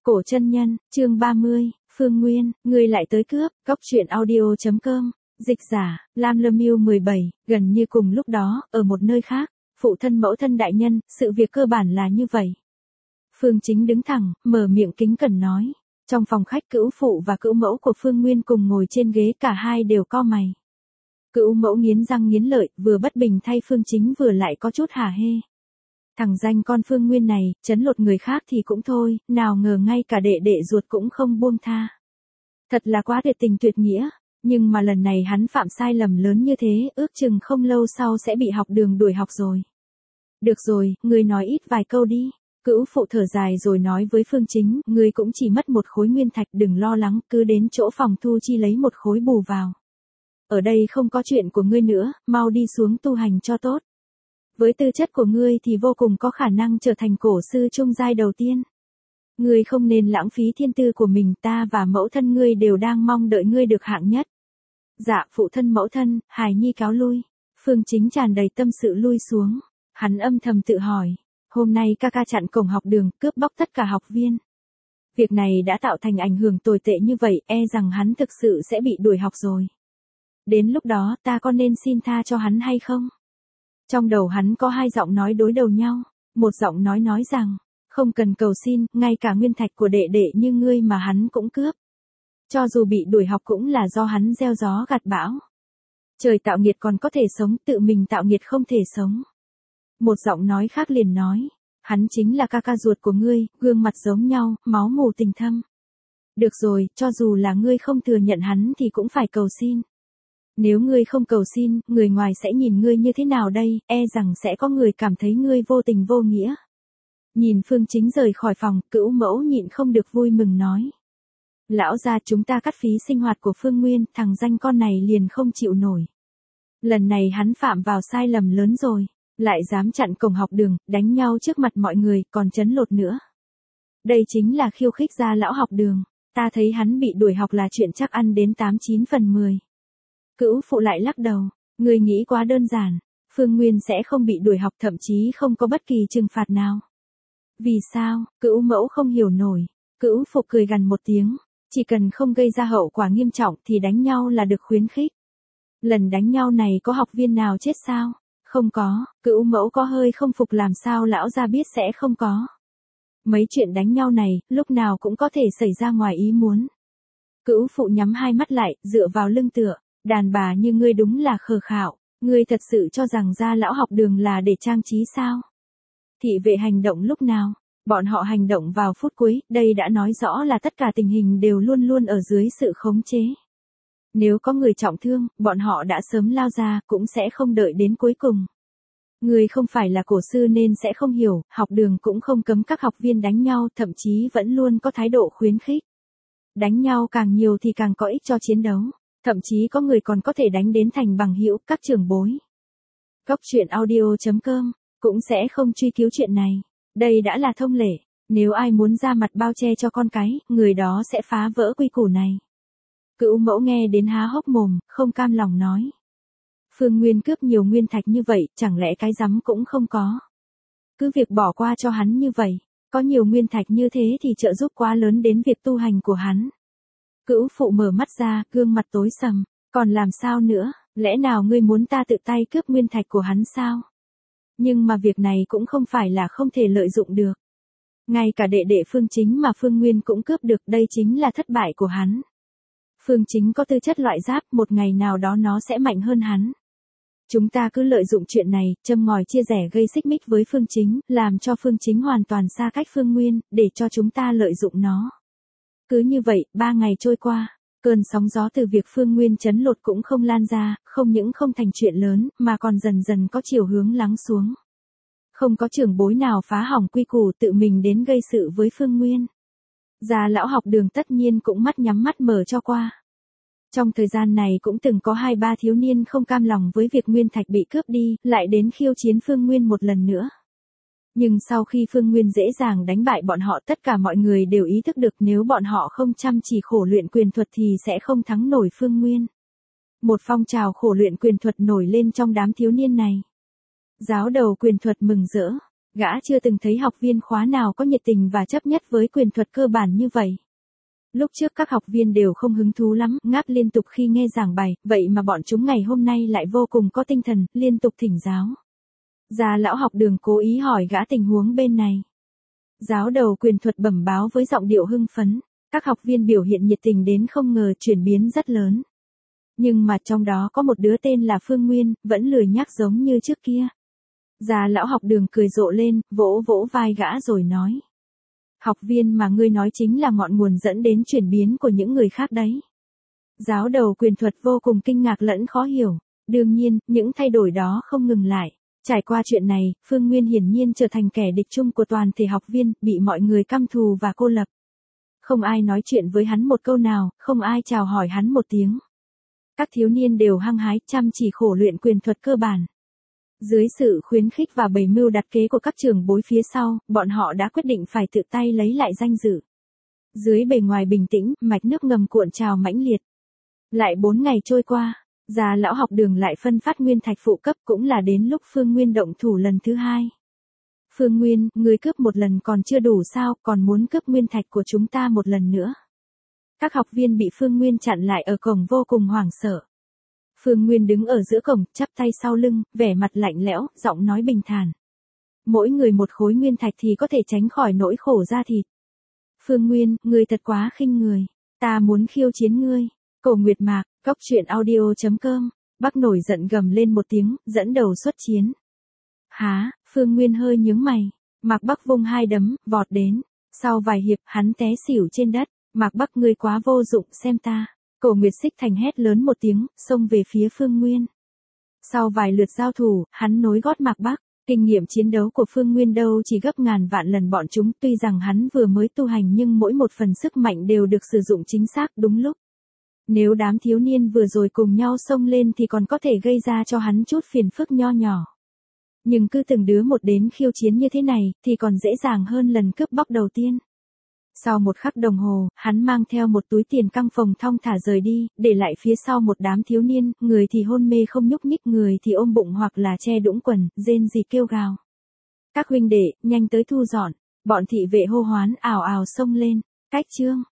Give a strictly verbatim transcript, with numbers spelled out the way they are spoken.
Cổ chân nhân, chương ba mươi, Phương Nguyên, người lại tới cướp, góc truyện audio chấm com, dịch giả, Lam Lâm Miêu mười bảy, gần như cùng lúc đó, ở một nơi khác, phụ thân mẫu thân đại nhân, sự việc cơ bản là như vậy. Phương Chính đứng thẳng, mở miệng kính cẩn nói. Trong phòng khách cữu phụ và cữu mẫu của Phương Nguyên cùng ngồi trên ghế, cả hai đều cau mày. Cữu mẫu nghiến răng nghiến lợi, vừa bất bình thay Phương Chính vừa lại có chút hả hê. Thằng danh con Phương Nguyên này, chấn lột người khác thì cũng thôi, nào ngờ ngay cả đệ đệ ruột cũng không buông tha. Thật là quá tuyệt tình tuyệt nghĩa, nhưng mà lần này hắn phạm sai lầm lớn như thế, ước chừng không lâu sau sẽ bị học đường đuổi học rồi. Được rồi, ngươi nói ít vài câu đi. Cữu phụ thở dài rồi nói với Phương Chính, ngươi cũng chỉ mất một khối nguyên thạch, đừng lo lắng, cứ đến chỗ phòng thu chi lấy một khối bù vào. Ở đây không có chuyện của ngươi nữa, mau đi xuống tu hành cho tốt. Với tư chất của ngươi thì vô cùng có khả năng trở thành cổ sư trung giai đầu tiên. Ngươi không nên lãng phí thiên tư của mình, ta và mẫu thân ngươi đều đang mong đợi ngươi được hạng nhất. Dạ, phụ thân mẫu thân, hài nhi cáo lui. Phương Chính tràn đầy tâm sự lui xuống. Hắn âm thầm tự hỏi, hôm nay ca ca chặn cổng học đường, cướp bóc tất cả học viên. Việc này đã tạo thành ảnh hưởng tồi tệ như vậy, e rằng hắn thực sự sẽ bị đuổi học rồi. Đến lúc đó ta có nên xin tha cho hắn hay không? Trong đầu hắn có hai giọng nói đối đầu nhau, một giọng nói nói rằng, không cần cầu xin, ngay cả nguyên thạch của đệ đệ như ngươi mà hắn cũng cướp. Cho dù bị đuổi học cũng là do hắn gieo gió gặt bão. Trời tạo nghiệt còn có thể sống, tự mình tạo nghiệt không thể sống. Một giọng nói khác liền nói, hắn chính là ca ca ruột của ngươi, gương mặt giống nhau, máu mù tình thâm. Được rồi, cho dù là ngươi không thừa nhận hắn thì cũng phải cầu xin. Nếu ngươi không cầu xin, người ngoài sẽ nhìn ngươi như thế nào đây, e rằng sẽ có người cảm thấy ngươi vô tình vô nghĩa. Nhìn Phương Chính rời khỏi phòng, cữu mẫu nhịn không được vui mừng nói. Lão gia, chúng ta cắt phí sinh hoạt của Phương Nguyên, thằng danh con này liền không chịu nổi. Lần này hắn phạm vào sai lầm lớn rồi, lại dám chặn cổng học đường, đánh nhau trước mặt mọi người, còn trấn lột nữa. Đây chính là khiêu khích gia lão học đường, ta thấy hắn bị đuổi học là chuyện chắc ăn đến tám chín phần mười. Cữu phụ lại lắc đầu, người nghĩ quá đơn giản, Phương Nguyên sẽ không bị đuổi học, thậm chí không có bất kỳ trừng phạt nào. Vì sao? Cữu mẫu không hiểu nổi. Cữu phụ cười gằn một tiếng, chỉ cần không gây ra hậu quả nghiêm trọng thì đánh nhau là được khuyến khích. Lần đánh nhau này có học viên nào chết sao? Không có. Cữu mẫu có hơi không phục, làm sao lão gia biết sẽ không có. Mấy chuyện đánh nhau này, lúc nào cũng có thể xảy ra ngoài ý muốn. Cữu phụ nhắm hai mắt lại, dựa vào lưng tựa. Đàn bà như ngươi đúng là khờ khạo, ngươi thật sự cho rằng gia lão học đường là để trang trí sao? Thị vệ hành động lúc nào? Bọn họ hành động vào phút cuối, đây đã nói rõ là tất cả tình hình đều luôn luôn ở dưới sự khống chế. Nếu có người trọng thương, bọn họ đã sớm lao ra, cũng sẽ không đợi đến cuối cùng. Ngươi không phải là cổ sư nên sẽ không hiểu, học đường cũng không cấm các học viên đánh nhau, thậm chí vẫn luôn có thái độ khuyến khích. Đánh nhau càng nhiều thì càng có ích cho chiến đấu. Thậm chí có người còn có thể đánh đến thành bằng hữu, các trưởng bối. Góc truyện audio chấm com cũng sẽ không truy cứu chuyện này. Đây đã là thông lệ. Nếu ai muốn ra mặt bao che cho con cái, người đó sẽ phá vỡ quy củ này. Cữu mẫu nghe đến há hốc mồm, không cam lòng nói. Phương Nguyên cướp nhiều nguyên thạch như vậy, chẳng lẽ cái rắm cũng không có. Cứ việc bỏ qua cho hắn như vậy. Có nhiều nguyên thạch như thế thì trợ giúp quá lớn đến việc tu hành của hắn. Cữu phụ mở mắt ra, gương mặt tối sầm, còn làm sao nữa, lẽ nào ngươi muốn ta tự tay cướp nguyên thạch của hắn sao? Nhưng mà việc này cũng không phải là không thể lợi dụng được. Ngay cả đệ đệ Phương Chính mà Phương Nguyên cũng cướp được, đây chính là thất bại của hắn. Phương Chính có tư chất loại giáp, một ngày nào đó nó sẽ mạnh hơn hắn. Chúng ta cứ lợi dụng chuyện này, châm ngòi chia rẽ gây xích mích với Phương Chính, làm cho Phương Chính hoàn toàn xa cách Phương Nguyên, để cho chúng ta lợi dụng nó. Cứ như vậy, ba ngày trôi qua, cơn sóng gió từ việc Phương Nguyên trấn lột cũng không lan ra, không những không thành chuyện lớn, mà còn dần dần có chiều hướng lắng xuống. Không có trưởng bối nào phá hỏng quy củ tự mình đến gây sự với Phương Nguyên. Gia lão học đường tất nhiên cũng mắt nhắm mắt mở cho qua. Trong thời gian này cũng từng có hai ba thiếu niên không cam lòng với việc nguyên thạch bị cướp đi, lại đến khiêu chiến Phương Nguyên một lần nữa. Nhưng sau khi Phương Nguyên dễ dàng đánh bại bọn họ, tất cả mọi người đều ý thức được nếu bọn họ không chăm chỉ khổ luyện quyền thuật thì sẽ không thắng nổi Phương Nguyên. Một phong trào khổ luyện quyền thuật nổi lên trong đám thiếu niên này. Giáo đầu quyền thuật mừng rỡ, Gã chưa từng thấy học viên khóa nào có nhiệt tình và chấp nhất với quyền thuật cơ bản như vậy. Lúc trước các học viên đều không hứng thú lắm, ngáp liên tục khi nghe giảng bài, vậy mà bọn chúng ngày hôm nay lại vô cùng có tinh thần, liên tục thỉnh giáo. Già lão học đường cố ý hỏi gã tình huống bên này. Giáo đầu quyền thuật bẩm báo với giọng điệu hưng phấn, các học viên biểu hiện nhiệt tình đến không ngờ chuyển biến rất lớn. Nhưng mà trong đó có một đứa tên là Phương Nguyên, vẫn lười nhác giống như trước kia. Già lão học đường cười rộ lên, vỗ vỗ vai gã rồi nói. Học viên mà ngươi nói chính là ngọn nguồn dẫn đến chuyển biến của những người khác đấy. Giáo đầu quyền thuật vô cùng kinh ngạc lẫn khó hiểu. Đương nhiên, những thay đổi đó không ngừng lại. Trải qua chuyện này, Phương Nguyên hiển nhiên trở thành kẻ địch chung của toàn thể học viên, bị mọi người căm thù và cô lập. Không ai nói chuyện với hắn một câu nào, không ai chào hỏi hắn một tiếng. Các thiếu niên đều hăng hái, chăm chỉ khổ luyện quyền thuật cơ bản. Dưới sự khuyến khích và bày mưu đặt kế của các trưởng bối phía sau, bọn họ đã quyết định phải tự tay lấy lại danh dự. Dưới bề ngoài bình tĩnh, mạch nước ngầm cuộn trào mãnh liệt. Lại bốn ngày trôi qua, già lão học đường lại phân phát nguyên thạch phụ cấp, cũng là đến lúc Phương Nguyên động thủ lần thứ hai. Phương Nguyên, người cướp một lần còn chưa đủ sao, còn muốn cướp nguyên thạch của chúng ta một lần nữa. Các học viên bị Phương Nguyên chặn lại ở cổng vô cùng hoảng sợ. Phương Nguyên đứng ở giữa cổng, chắp tay sau lưng, vẻ mặt lạnh lẽo, giọng nói bình thản. Mỗi người một khối nguyên thạch thì có thể tránh khỏi nỗi khổ da thịt. Phương Nguyên, ngươi thật quá khinh người. Ta muốn khiêu chiến ngươi. Cổ Nguyệt Mạc, Cốc Truyện Audio chấm com. Bắc nổi giận gầm lên một tiếng, dẫn đầu xuất chiến. Há, Phương Nguyên hơi nhướng mày. Mạc Bắc vung hai đấm, vọt đến. Sau vài hiệp, hắn té xỉu trên đất. Mạc Bắc ngươi quá vô dụng, xem ta. Cổ Nguyệt Xích Thành hét lớn một tiếng, xông về phía Phương Nguyên. Sau vài lượt giao thủ, hắn nối gót Mạc Bắc. Kinh nghiệm chiến đấu của Phương Nguyên đâu chỉ gấp ngàn vạn lần bọn chúng, tuy rằng hắn vừa mới tu hành nhưng mỗi một phần sức mạnh đều được sử dụng chính xác đúng lúc. Nếu đám thiếu niên vừa rồi cùng nhau xông lên thì còn có thể gây ra cho hắn chút phiền phức nho nhỏ. Nhưng cứ từng đứa một đến khiêu chiến như thế này, thì còn dễ dàng hơn lần cướp bóc đầu tiên. Sau một khắc đồng hồ, hắn mang theo một túi tiền căng phòng thong thả rời đi, để lại phía sau một đám thiếu niên, người thì hôn mê không nhúc nhích, người thì ôm bụng hoặc là che đũng quần, rên rỉ kêu gào. Các huynh đệ, nhanh tới thu dọn, bọn thị vệ hô hoán ào ào xông lên, cách chương.